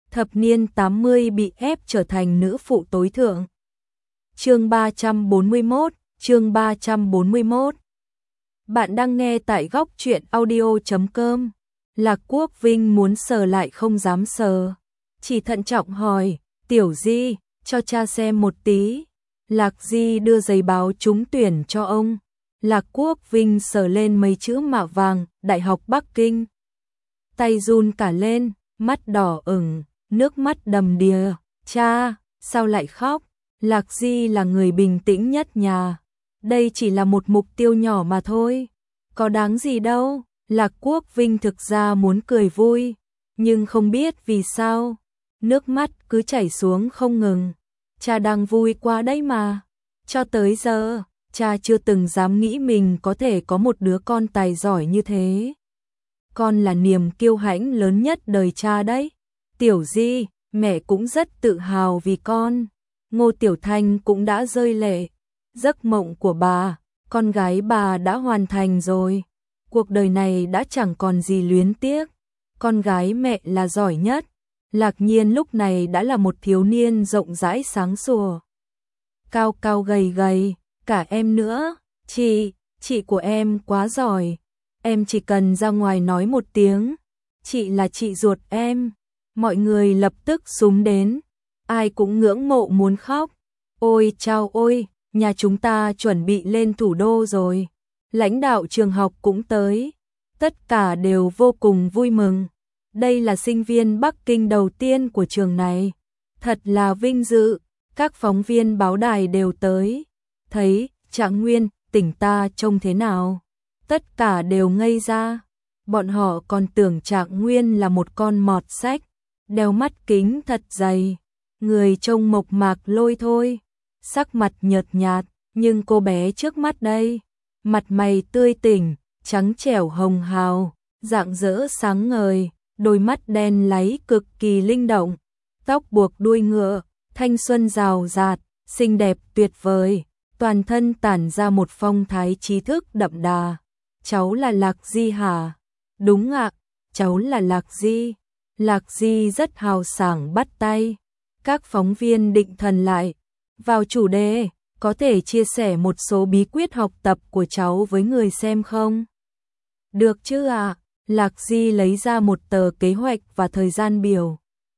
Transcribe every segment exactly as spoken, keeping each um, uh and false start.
thập niên tám mươi bị ép trở thành nữ phụ tối thượng. Chương ba trăm bốn mươi mốt, chương ba trăm bốn mươi mốt. Bạn đang nghe tại góc truyện audio chấm com. Lạc Quốc Vinh muốn sờ lại không dám sờ, chỉ thận trọng hỏi, "Tiểu Di, cho cha xem một tí." Lạc Di đưa giấy báo trúng tuyển cho ông. Lạc Quốc Vinh sờ lên mấy chữ mạ vàng, Đại học Bắc Kinh. Tay run cả lên, mắt đỏ ửng, nước mắt đầm đìa. "Cha, sao lại khóc?" Lạc Di là người bình tĩnh nhất nhà. "Đây chỉ là một mục tiêu nhỏ mà thôi, có đáng gì đâu." Lạc Quốc Vinh thực ra muốn cười vui, nhưng không biết vì sao, nước mắt cứ chảy xuống không ngừng. Cha đang vui quá đấy mà. Cho tới giờ, cha chưa từng dám nghĩ mình có thể có một đứa con tài giỏi như thế. Con là niềm kiêu hãnh lớn nhất đời cha đấy. "Tiểu Di, mẹ cũng rất tự hào vì con." Ngô Tiểu Thanh cũng đã rơi lệ. Giấc mộng của bà, con gái bà đã hoàn thành rồi. Cuộc đời này đã chẳng còn gì luyến tiếc. Con gái mẹ là giỏi nhất. Lạc Nhiên lúc này đã là một thiếu niên rộng rãi sáng sủa. Cao cao gầy gầy, cả em nữa. "Chị, chị của em quá giỏi. Em chỉ cần ra ngoài nói một tiếng, chị là chị ruột em." Mọi người lập tức xúm đến, ai cũng ngưỡng mộ muốn khóc. "Ôi chao ôi, nhà chúng ta chuẩn bị lên thủ đô rồi." Lãnh đạo trường học cũng tới, tất cả đều vô cùng vui mừng. Đây là sinh viên Bắc Kinh đầu tiên của trường này, thật là vinh dự. Các phóng viên báo đài đều tới, thấy Trạng Nguyên, tỉnh ta trông thế nào? Tất cả đều ngây ra, bọn họ còn tưởng Trạng Nguyên là một con mọt sách, đeo mắt kính thật dày, người trông mộc mạc lôi thôi, sắc mặt nhợt nhạt, nhưng cô bé trước mắt đây, mặt mày tươi tỉnh, trắng trẻo hồng hào, rạng rỡ sáng ngời, đôi mắt đen láy cực kỳ linh động, tóc buộc đuôi ngựa, thanh xuân rào rạt, xinh đẹp tuyệt vời, toàn thân tản ra một phong thái trí thức đậm đà. "Cháu là Lạc Di hả?" "Đúng ạ, cháu là Lạc Di." Lạc Di rất hào sảng bắt tay. Các phóng viên định thần lại, vào chủ đề, "Có thể chia sẻ một số bí quyết học tập của cháu với người xem không?" "Được chứ ạ." Lạc Di lấy ra một tờ kế hoạch và thời gian biểu.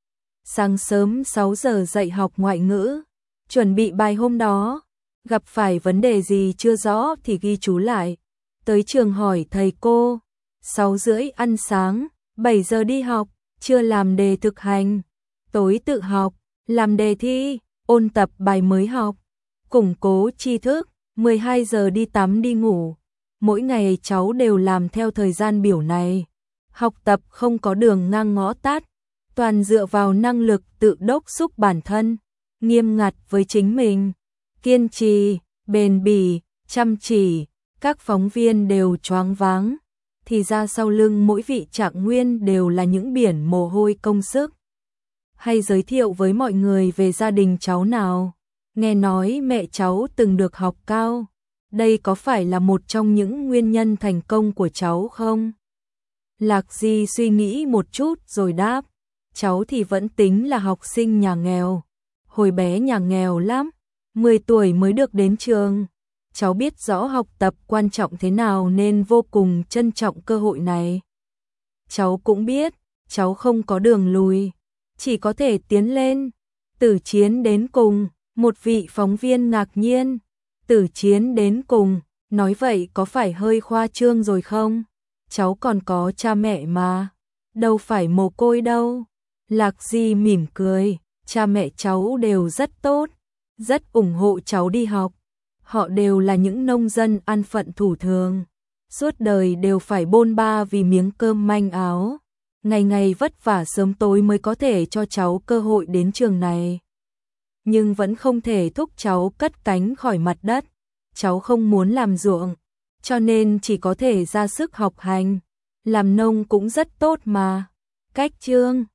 Sáng sớm sáu giờ dạy học ngoại ngữ, chuẩn bị bài hôm đó, gặp phải vấn đề gì chưa rõ thì ghi chú lại. Tới trường hỏi thầy cô, sáu rưỡi ăn sáng, bảy giờ đi học, trưa làm đề thực hành, tối tự học, làm đề thi, ôn tập bài mới học, củng cố tri thức, mười hai giờ đi tắm đi ngủ. Mỗi ngày cháu đều làm theo thời gian biểu này. Học tập không có đường ngang ngõ tắt, toàn dựa vào năng lực tự đốc xúc bản thân, nghiêm ngặt với chính mình, kiên trì, bền bỉ, chăm chỉ. Các phóng viên đều choáng váng, thì ra sau lưng mỗi vị Trạng Nguyên đều là những biển mồ hôi công sức. "Hay giới thiệu với mọi người về gia đình cháu nào? Nghe nói mẹ cháu từng được học cao, đây có phải là một trong những nguyên nhân thành công của cháu không?" Lạc Di suy nghĩ một chút rồi đáp, "Cháu thì vẫn tính là học sinh nhà nghèo. Hồi bé nhà nghèo lắm, mười tuổi mới được đến trường. Cháu biết rõ học tập quan trọng thế nào nên vô cùng trân trọng cơ hội này. Cháu cũng biết, cháu không có đường lùi, chỉ có thể tiến lên, tử chiến đến cùng." Một vị phóng viên ngạc nhiên, "Tử chiến đến cùng, nói vậy có phải hơi khoa trương rồi không? Cháu còn có cha mẹ mà, đâu phải mồ côi đâu." Lạc Di mỉm cười, "Cha mẹ cháu đều rất tốt, rất ủng hộ cháu đi học. Họ đều là những nông dân ăn phận thủ thường, suốt đời đều phải bôn ba vì miếng cơm manh áo, ngày ngày vất vả sớm tối mới có thể cho cháu cơ hội đến trường này. Nhưng vẫn không thể thúc cháu cất cánh khỏi mặt đất. Cháu không muốn làm ruộng, cho nên chỉ có thể ra sức học hành. Làm nông cũng rất tốt mà." Cách chương